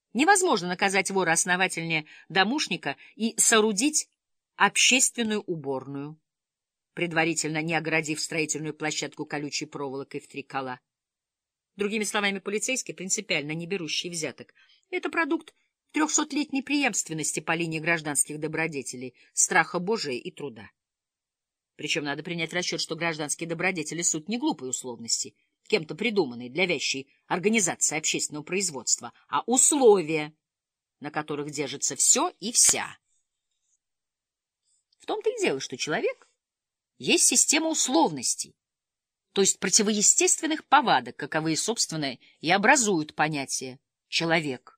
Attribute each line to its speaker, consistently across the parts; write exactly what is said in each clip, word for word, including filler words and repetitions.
Speaker 1: Невозможно наказать вора основательнее домушника и соорудить общественную уборную, предварительно не огородив строительную площадку колючей проволокой в три кола. Другими словами, полицейский, принципиально не берущий взяток, это продукт трехсотлетней преемственности по линии гражданских добродетелей, страха Божия и труда. Причем надо принять в расчет, что гражданские добродетели — суть не глупой условности, кем-то придуманной для вящей организации общественного производства, а условия, на которых держится все и вся. В том-то и дело, что человек есть система условностей, то есть противоестественных повадок, каковые, собственно, и образуют понятие «человек».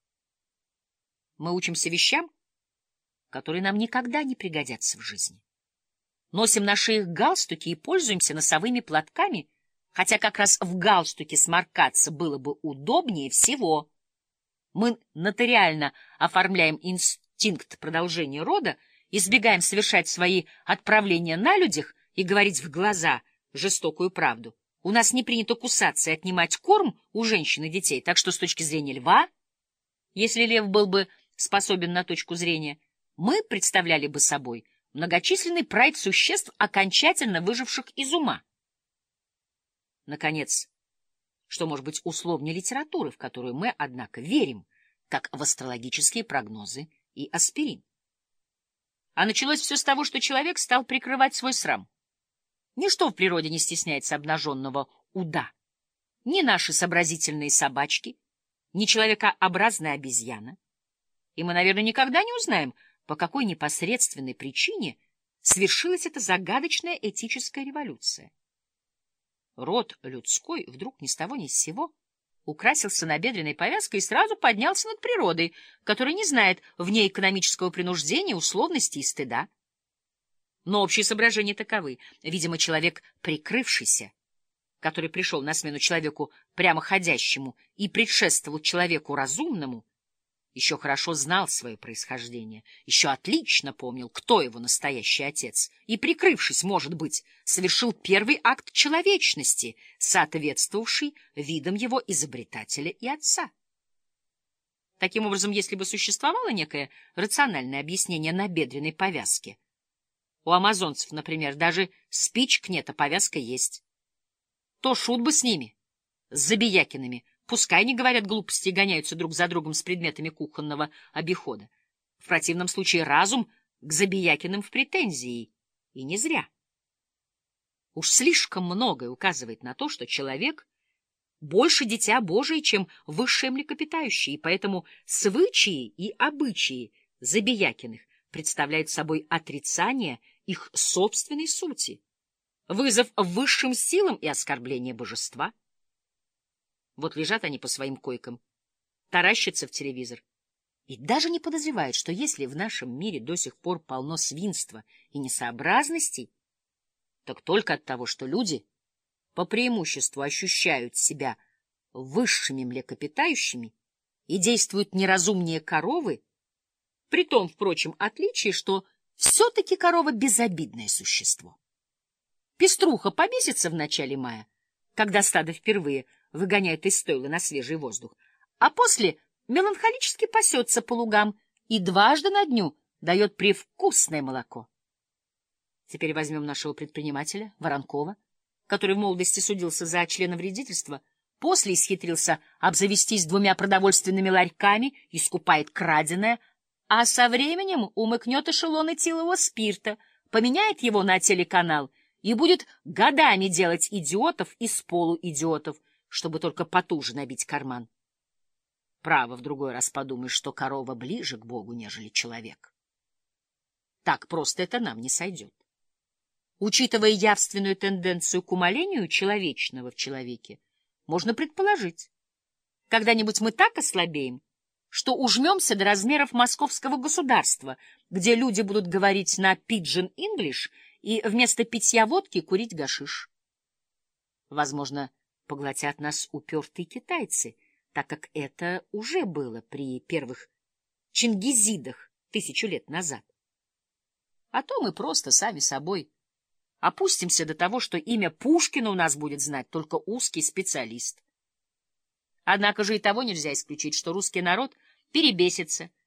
Speaker 1: Мы учимся вещам, которые нам никогда не пригодятся в жизни. Носим на шеях галстуки и пользуемся носовыми платками, хотя как раз в галстуке сморкаться было бы удобнее всего. Мы нотариально оформляем инстинкт продолжения рода, избегаем совершать свои отправления на людях и говорить в глаза жестокую правду. У нас не принято кусаться и отнимать корм у женщин и детей, так что с точки зрения льва, если лев был бы способен на точку зрения, мы представляли бы собой многочисленный прайд существ, окончательно выживших из ума. Наконец, что может быть условнее литературы, в которую мы, однако, верим, как в астрологические прогнозы и аспирин. А началось все с того, что человек стал прикрывать свой срам. Ничто в природе не стесняется обнаженного уда. Ни наши сообразительные собачки, ни человекообразная обезьяна. И мы, наверное, никогда не узнаем, по какой непосредственной причине свершилась эта загадочная этическая революция. Род людской вдруг ни с того ни с сего украсился набедренной повязкой и сразу поднялся над природой, которая не знает вне экономического принуждения, условности и стыда. Но общие соображения таковы. Видимо, человек прикрывшийся, который пришел на смену человеку прямоходящему и предшествовал человеку разумному, еще хорошо знал свое происхождение, еще отлично помнил, кто его настоящий отец, и, прикрывшись, может быть, совершил первый акт человечности, соответствовавший видам его изобретателя и отца. Таким образом, если бы существовало некое рациональное объяснение набедренной повязки, у амазонцев, например, даже спичек нет, а повязка есть, то шут бы с ними, с Забиякиными. Пускай не говорят глупости и гоняются друг за другом с предметами кухонного обихода. В противном случае разум к Забиякиным в претензии. И не зря. Уж слишком многое указывает на то, что человек больше дитя Божие, чем высшее млекопитающее, и поэтому свычаи и обычаи Забиякиных представляют собой отрицание их собственной сути, вызов высшим силам и оскорбление божества. Вот лежат они по своим койкам, таращатся в телевизор и даже не подозревают, что если в нашем мире до сих пор полно свинства и несообразностей, так только от того, что люди по преимуществу ощущают себя высшими млекопитающими и действуют неразумнее коровы, при том, впрочем, отличии, что все-таки корова — безобидное существо. Пеструха побесится в начале мая, когда стадо впервые выгоняет из стойла на свежий воздух, а после меланхолически пасется по лугам и дважды на дню дает привкусное молоко. Теперь возьмем нашего предпринимателя, Воронкова, который в молодости судился за членовредительство, после исхитрился обзавестись двумя продовольственными ларьками и скупает краденое, а со временем умыкнет эшелон этилового спирта, поменяет его на телеканал и будет годами делать идиотов из полуидиотов, чтобы только потуже набить карман. Право, в другой раз подумаешь, что корова ближе к Богу, нежели человек. Так просто это нам не сойдет. Учитывая явственную тенденцию к умалению человечного в человеке, можно предположить, когда-нибудь мы так ослабеем, что ужмемся до размеров московского государства, где люди будут говорить на пиджин инглиш и вместо питья водки курить гашиш. Возможно, поглотят нас упертые китайцы, так как это уже было при первых чингизидах тысячу лет назад. А то мы просто сами собой опустимся до того, что имя Пушкина у нас будет знать только узкий специалист. Однако же и того нельзя исключить, что русский народ перебесится,